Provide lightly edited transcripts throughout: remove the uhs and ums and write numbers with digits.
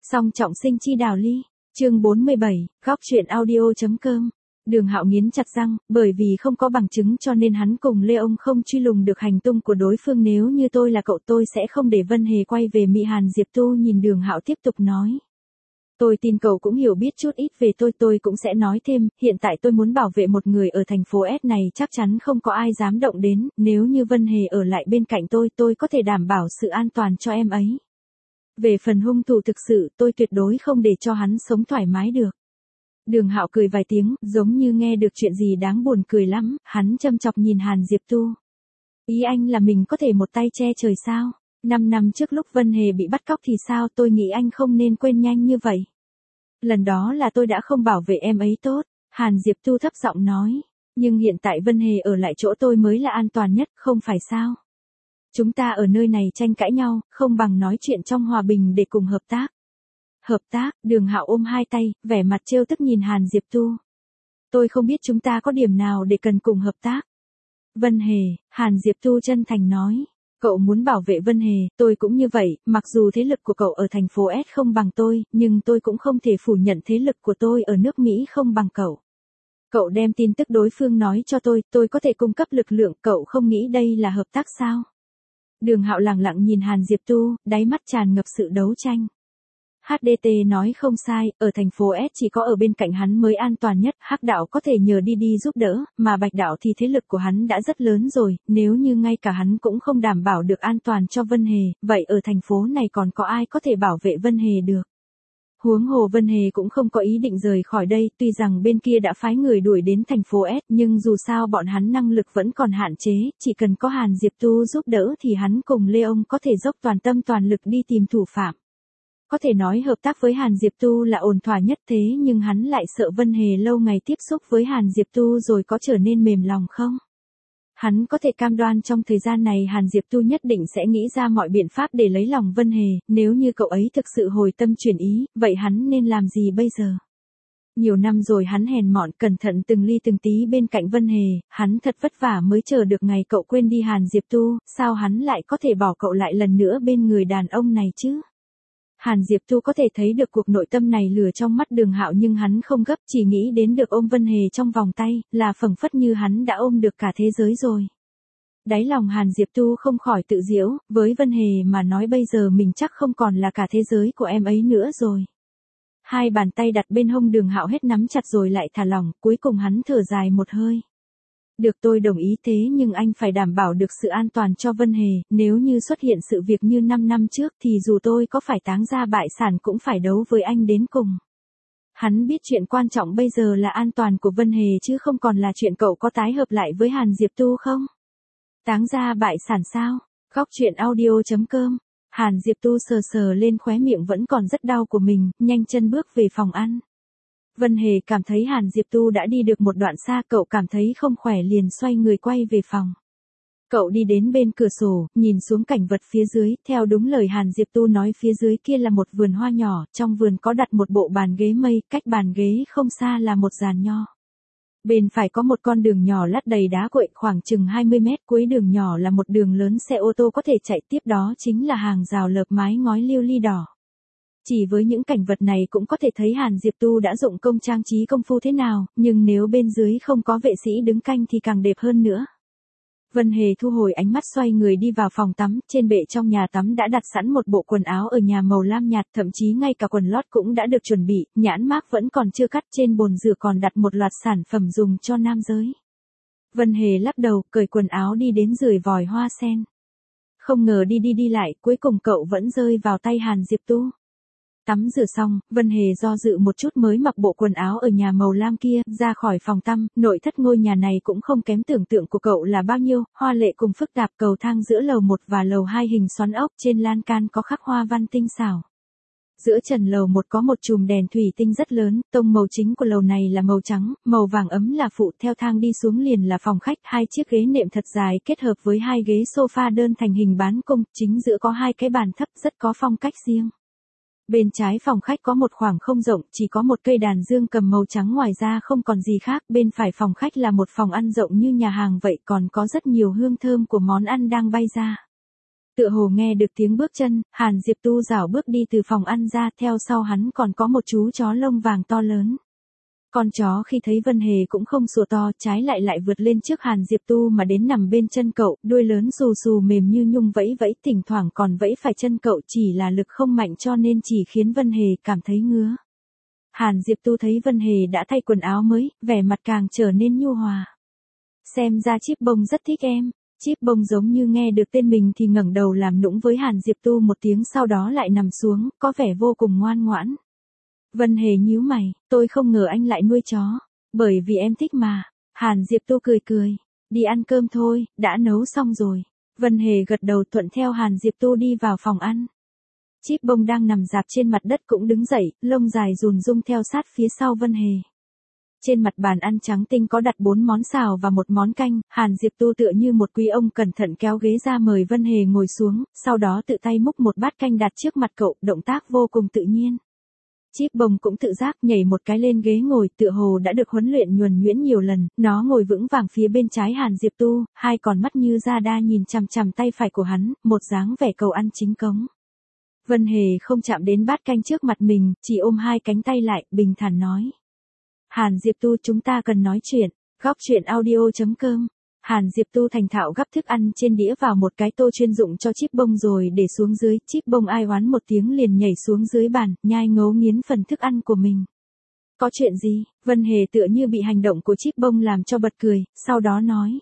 Song trọng sinh chi đào ly, chương 47, góc truyện audio.com. Đường Hạo nghiến chặt răng, bởi vì không có bằng chứng cho nên hắn cùng Lê ông không truy lùng được hành tung của đối phương, nếu như tôi là cậu tôi sẽ không để Vân Hề quay về Mỹ. Hàn Diệp Tu nhìn Đường Hạo tiếp tục nói. Tôi tin cậu cũng hiểu biết chút ít về tôi cũng sẽ nói thêm, hiện tại tôi muốn bảo vệ một người ở thành phố S này, chắc chắn không có ai dám động đến, nếu như Vân Hề ở lại bên cạnh tôi có thể đảm bảo sự an toàn cho em ấy. Về phần hung thủ thực sự, tôi tuyệt đối không để cho hắn sống thoải mái được. Đường Hạo cười vài tiếng, giống như nghe được chuyện gì đáng buồn cười lắm, hắn châm chọc nhìn Hàn Diệp Tu. Ý anh là mình có thể một tay che trời sao? 5 năm trước lúc Vân Hề bị bắt cóc thì sao? Tôi nghĩ anh không nên quên nhanh như vậy. Lần đó là tôi đã không bảo vệ em ấy tốt, Hàn Diệp Tu thấp giọng nói. Nhưng hiện tại Vân Hề ở lại chỗ tôi mới là an toàn nhất, không phải sao? Chúng ta ở nơi này tranh cãi nhau, không bằng nói chuyện trong hòa bình để cùng hợp tác. Hợp tác? Đường Hạo ôm hai tay, vẻ mặt trêu tức nhìn Hàn Diệp Tu. Tôi không biết chúng ta có điểm nào để cần cùng hợp tác. Vân Hề, Hàn Diệp Tu chân thành nói. Cậu muốn bảo vệ Vân Hề, tôi cũng như vậy, mặc dù thế lực của cậu ở thành phố S không bằng tôi, nhưng tôi cũng không thể phủ nhận thế lực của tôi ở nước Mỹ không bằng cậu. Cậu đem tin tức đối phương nói cho tôi có thể cung cấp lực lượng, cậu không nghĩ đây là hợp tác sao? Đường Hạo lẳng lặng nhìn Hàn Diệp Tu, đáy mắt tràn ngập sự đấu tranh. HDT nói không sai, ở thành phố S chỉ có ở bên cạnh hắn mới an toàn nhất, Hắc đạo có thể nhờ đi giúp đỡ, mà Bạch đạo thì thế lực của hắn đã rất lớn rồi, nếu như ngay cả hắn cũng không đảm bảo được an toàn cho Vân Hề, vậy ở thành phố này còn có ai có thể bảo vệ Vân Hề được? Huống hồ Vân Hề cũng không có ý định rời khỏi đây, tuy rằng bên kia đã phái người đuổi đến thành phố S, nhưng dù sao bọn hắn năng lực vẫn còn hạn chế, chỉ cần có Hàn Diệp Tu giúp đỡ thì hắn cùng Lê ông có thể dốc toàn tâm toàn lực đi tìm thủ phạm. Có thể nói hợp tác với Hàn Diệp Tu là ổn thỏa nhất, thế nhưng hắn lại sợ Vân Hề lâu ngày tiếp xúc với Hàn Diệp Tu rồi có trở nên mềm lòng không? Hắn có thể cam đoan trong thời gian này Hàn Diệp Tu nhất định sẽ nghĩ ra mọi biện pháp để lấy lòng Vân Hề, nếu như cậu ấy thực sự hồi tâm chuyển ý, vậy hắn nên làm gì bây giờ? Nhiều năm rồi hắn hèn mọn cẩn thận từng ly từng tí bên cạnh Vân Hề, hắn thật vất vả mới chờ được ngày cậu quên đi Hàn Diệp Tu, sao hắn lại có thể bỏ cậu lại lần nữa bên người đàn ông này chứ? Hàn Diệp Tu có thể thấy được cuộc nội tâm này lửa trong mắt Đường Hạo, nhưng hắn không gấp, chỉ nghĩ đến được ôm Vân Hề trong vòng tay, là phảng phất như hắn đã ôm được cả thế giới rồi. Đáy lòng Hàn Diệp Tu không khỏi tự giễu, với Vân Hề mà nói bây giờ mình chắc không còn là cả thế giới của em ấy nữa rồi. Hai bàn tay đặt bên hông Đường Hạo hết nắm chặt rồi lại thả lỏng, cuối cùng hắn thở dài một hơi. Được, tôi đồng ý, thế nhưng anh phải đảm bảo được sự an toàn cho Vân Hề, nếu như xuất hiện sự việc như 5 năm trước thì dù tôi có phải táng gia bại sản cũng phải đấu với anh đến cùng. Hắn biết chuyện quan trọng bây giờ là an toàn của Vân Hề chứ không còn là chuyện cậu có tái hợp lại với Hàn Diệp Tu không? Táng gia bại sản sao? Góc truyện audio.com. Hàn Diệp Tu sờ sờ lên khóe miệng vẫn còn rất đau của mình, nhanh chân bước về phòng ăn. Vân Hề cảm thấy Hàn Diệp Tu đã đi được một đoạn xa, cậu cảm thấy không khỏe liền xoay người quay về phòng. Cậu đi đến bên cửa sổ, nhìn xuống cảnh vật phía dưới, theo đúng lời Hàn Diệp Tu nói phía dưới kia là một vườn hoa nhỏ, trong vườn có đặt một bộ bàn ghế mây, cách bàn ghế không xa là một giàn nho. Bên phải có một con đường nhỏ lát đầy đá cuội khoảng chừng 20 mét, cuối đường nhỏ là một đường lớn xe ô tô có thể chạy, tiếp đó chính là hàng rào lợp mái ngói liêu ly đỏ. Chỉ với những cảnh vật này cũng có thể thấy Hàn Diệp Tu đã dụng công trang trí công phu thế nào, nhưng nếu bên dưới không có vệ sĩ đứng canh thì càng đẹp hơn nữa. Vân Hề thu hồi ánh mắt xoay người đi vào phòng tắm, trên bệ trong nhà tắm đã đặt sẵn một bộ quần áo ở nhà màu lam nhạt, thậm chí ngay cả quần lót cũng đã được chuẩn bị, nhãn mác vẫn còn chưa cắt, trên bồn rửa còn đặt một loạt sản phẩm dùng cho nam giới. Vân Hề lắc đầu, cởi quần áo đi đến rưởi vòi hoa sen. Không ngờ đi lại, cuối cùng cậu vẫn rơi vào tay Hàn Diệp Tu. Tắm rửa xong, Vân Hề do dự một chút mới mặc bộ quần áo ở nhà màu lam kia, ra khỏi phòng tắm. Nội thất ngôi nhà này cũng không kém tưởng tượng của cậu là bao nhiêu, hoa lệ cùng phức tạp, cầu thang giữa lầu 1 và lầu 2 hình xoắn ốc, trên lan can có khắc hoa văn tinh xảo. Giữa trần lầu 1 có một chùm đèn thủy tinh rất lớn, tông màu chính của lầu này là màu trắng, màu vàng ấm là phụ, theo thang đi xuống liền là phòng khách, 2 chiếc ghế nệm thật dài kết hợp với 2 ghế sofa đơn thành hình bán cung, chính giữa có 2 cái bàn thấp rất có phong cách riêng. Bên trái phòng khách có một khoảng không rộng, chỉ có một cây đàn dương cầm màu trắng, ngoài ra không còn gì khác. Bên phải phòng khách là một phòng ăn rộng như nhà hàng vậy, còn có rất nhiều hương thơm của món ăn đang bay ra. Tựa hồ nghe được tiếng bước chân, Hàn Diệp Tu rảo bước đi từ phòng ăn ra, theo sau hắn còn có một chú chó lông vàng to lớn. Con chó khi thấy Vân Hề cũng không sủa to, trái lại vượt lên trước Hàn Diệp Tu mà đến nằm bên chân cậu, đuôi lớn xù xù mềm như nhung vẫy vẫy, thỉnh thoảng còn vẫy phải chân cậu, chỉ là lực không mạnh cho nên chỉ khiến Vân Hề cảm thấy ngứa. Hàn Diệp Tu thấy Vân Hề đã thay quần áo mới, vẻ mặt càng trở nên nhu hòa. Xem ra Chíp Bông rất thích em. Chíp Bông giống như nghe được tên mình thì ngẩng đầu làm nũng với Hàn Diệp Tu một tiếng, sau đó lại nằm xuống, có vẻ vô cùng ngoan ngoãn. Vân Hề nhíu mày, tôi không ngờ anh lại nuôi chó. Bởi vì em thích mà. Hàn Diệp Tu cười cười. Đi ăn cơm thôi, đã nấu xong rồi. Vân Hề gật đầu thuận theo Hàn Diệp Tu đi vào phòng ăn. Chíp Bông đang nằm rạp trên mặt đất cũng đứng dậy, lông dài rùn rung theo sát phía sau Vân Hề. Trên mặt bàn ăn trắng tinh có đặt 4 món xào và một món canh, Hàn Diệp Tu tựa như một quý ông cẩn thận kéo ghế ra mời Vân Hề ngồi xuống, sau đó tự tay múc một bát canh đặt trước mặt cậu, động tác vô cùng tự nhiên. Chíp Bông cũng tự giác nhảy một cái lên ghế ngồi, tựa hồ đã được huấn luyện nhuần nhuyễn nhiều lần, nó ngồi vững vàng phía bên trái Hàn Diệp Tu, hai con mắt như da đa nhìn chằm chằm tay phải của hắn, một dáng vẻ cầu ăn chính cống. Vân Hề không chạm đến bát canh trước mặt mình, chỉ ôm hai cánh tay lại, bình thản nói. Hàn Diệp Tu, chúng ta cần nói chuyện. Góc chuyện audio.com. Hàn Diệp Tu thành thạo gắp thức ăn trên đĩa vào một cái tô chuyên dụng cho Chíp Bông rồi để xuống dưới. Chíp Bông ai oán một tiếng liền nhảy xuống dưới bàn, nhai ngấu nghiến phần thức ăn của mình. Có chuyện gì? Vân Hề tựa như bị hành động của Chíp Bông làm cho bật cười, sau đó nói.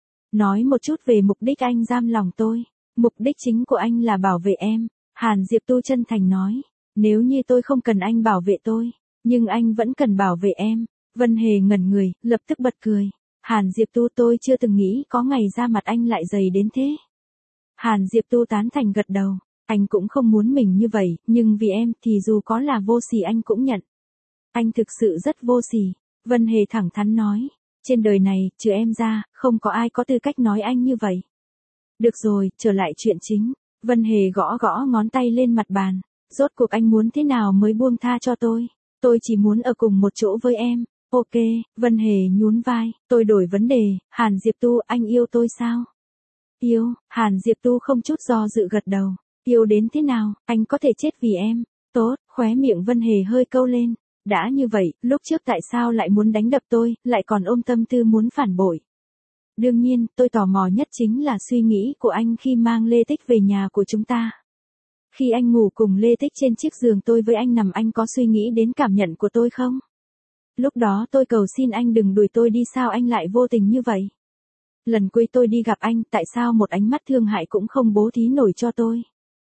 Nói một chút về mục đích anh giam lòng tôi. Mục đích chính của anh là bảo vệ em. Hàn Diệp Tu chân thành nói. Nếu như tôi không cần anh bảo vệ tôi, nhưng anh vẫn cần bảo vệ em. Vân Hề ngẩn người, lập tức bật cười. Hàn Diệp Tu, tôi chưa từng nghĩ có ngày da mặt anh lại dày đến thế. Hàn Diệp Tu tán thành gật đầu. Anh cũng không muốn mình như vậy, nhưng vì em thì dù có là vô sỉ anh cũng nhận. Anh thực sự rất vô sỉ. Vân Hề thẳng thắn nói. Trên đời này, trừ em ra, không có ai có tư cách nói anh như vậy. Được rồi, trở lại chuyện chính. Vân Hề gõ gõ ngón tay lên mặt bàn. Rốt cuộc anh muốn thế nào mới buông tha cho tôi? Tôi chỉ muốn ở cùng một chỗ với em. Ok, Vân Hề nhún vai. Tôi đổi vấn đề. Hàn Diệp Tu, anh yêu tôi sao? Yêu. Hàn Diệp Tu không chút do dự gật đầu. Yêu đến thế nào, anh có thể chết vì em. Tốt, khóe miệng Vân Hề hơi câu lên. Đã như vậy, lúc trước tại sao lại muốn đánh đập tôi, lại còn ôm tâm tư muốn phản bội? Đương nhiên, tôi tò mò nhất chính là suy nghĩ của anh khi mang Lê Tích về nhà của chúng ta. Khi anh ngủ cùng Lê Tích trên chiếc giường tôi với anh nằm, anh có suy nghĩ đến cảm nhận của tôi không? Lúc đó tôi cầu xin anh đừng đuổi tôi đi, sao anh lại vô tình như vậy? Lần cuối tôi đi gặp anh, tại sao một ánh mắt thương hại cũng không bố thí nổi cho tôi?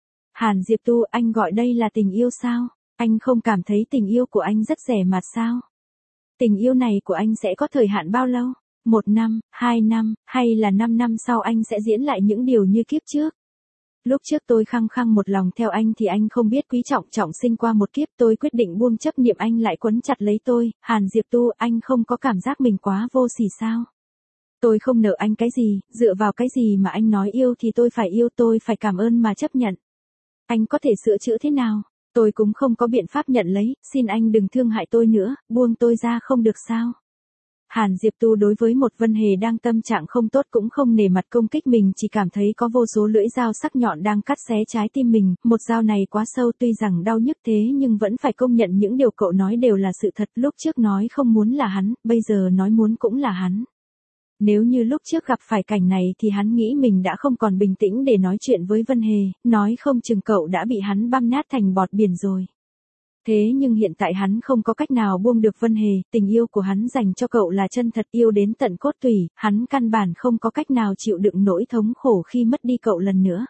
Hàn Diệp Tu, anh gọi đây là tình yêu sao? Anh không cảm thấy tình yêu của anh rất rẻ mạt sao? Tình yêu này của anh sẽ có thời hạn bao lâu? 1 năm, 2 năm, hay là 5 năm sau anh sẽ diễn lại những điều như kiếp trước? Lúc trước tôi khăng khăng một lòng theo anh thì anh không biết quý trọng trọng sinh qua một kiếp, tôi quyết định buông chấp niệm anh lại quấn chặt lấy tôi. Hàn Diệp Tu, anh không có cảm giác mình quá vô sỉ sao? Tôi không nợ anh cái gì, dựa vào cái gì mà anh nói yêu thì tôi phải yêu, tôi phải cảm ơn mà chấp nhận. Anh có thể sửa chữa thế nào? Tôi cũng không có biện pháp nhận lấy, xin anh đừng thương hại tôi nữa, buông tôi ra không được sao? Hàn Diệp Tu đối với một Vân Hề đang tâm trạng không tốt cũng không nể mặt công kích mình, chỉ cảm thấy có vô số lưỡi dao sắc nhọn đang cắt xé trái tim mình, một dao này quá sâu, tuy rằng đau nhức thế nhưng vẫn phải công nhận những điều cậu nói đều là sự thật. Lúc trước nói không muốn là hắn, bây giờ nói muốn cũng là hắn. Nếu như lúc trước gặp phải cảnh này thì hắn nghĩ mình đã không còn bình tĩnh để nói chuyện với Vân Hề, nói không chừng cậu đã bị hắn băm nát thành bọt biển rồi. Thế nhưng hiện tại hắn không có cách nào buông được Vân Hề, tình yêu của hắn dành cho cậu là chân thật, yêu đến tận cốt tủy, hắn căn bản không có cách nào chịu đựng nỗi thống khổ khi mất đi cậu lần nữa.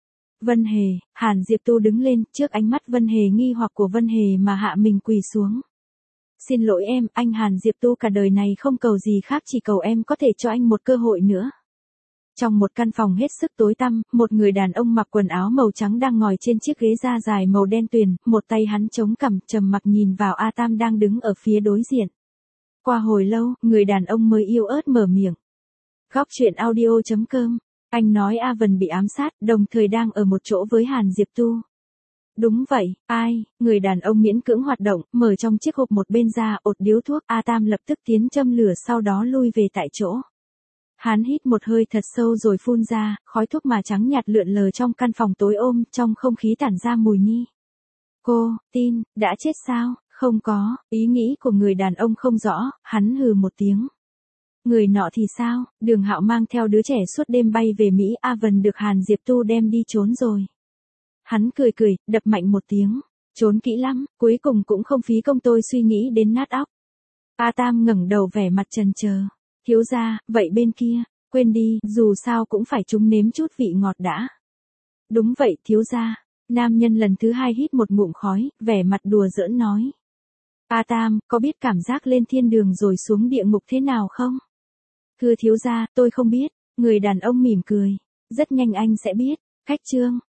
Vân Hề, Hàn Diệp Tu đứng lên, trước ánh mắt Vân Hề nghi hoặc của Vân Hề mà hạ mình quỳ xuống. Xin lỗi em, anh Hàn Diệp Tu cả đời này không cầu gì khác, chỉ cầu em có thể cho anh một cơ hội nữa. Trong một căn phòng hết sức tối tăm, một người đàn ông mặc quần áo màu trắng đang ngồi trên chiếc ghế da dài màu đen tuyền, một tay hắn chống cằm, trầm mặc nhìn vào A Tam đang đứng ở phía đối diện. Qua hồi lâu, người đàn ông mới yếu ớt mở miệng. Góc chuyện audio.com, anh nói A Vân bị ám sát, đồng thời đang ở một chỗ với Hàn Diệp Tu. Đúng vậy, ai? Người đàn ông miễn cưỡng hoạt động, mở trong chiếc hộp một bên ra, ột điếu thuốc, A Tam lập tức tiến châm lửa sau đó lui về tại chỗ. Hắn hít một hơi thật sâu rồi phun ra, khói thuốc mà trắng nhạt lượn lờ trong căn phòng tối ôm, trong không khí tản ra mùi nghi. Cô, tin, đã chết sao? Không có, ý nghĩ của người đàn ông không rõ, hắn hừ một tiếng. Người nọ thì sao? Đường Hạo mang theo đứa trẻ suốt đêm bay về Mỹ, A Vân được Hàn Diệp Tu đem đi trốn rồi. Hắn cười cười, đập mạnh một tiếng. Trốn kỹ lắm, cuối cùng cũng không phí công tôi suy nghĩ đến nát óc. A Tam ngẩng đầu vẻ mặt trần chờ. Thiếu gia, vậy bên kia, quên đi, dù sao cũng phải chúng nếm chút vị ngọt đã. Đúng vậy thiếu gia. Nam nhân lần thứ hai hít một ngụm khói, vẻ mặt đùa giỡn nói. A Tam, có biết cảm giác lên thiên đường rồi xuống địa ngục thế nào không? Thưa thiếu gia, tôi không biết. Người đàn ông mỉm cười. Rất nhanh anh sẽ biết. Khách trương.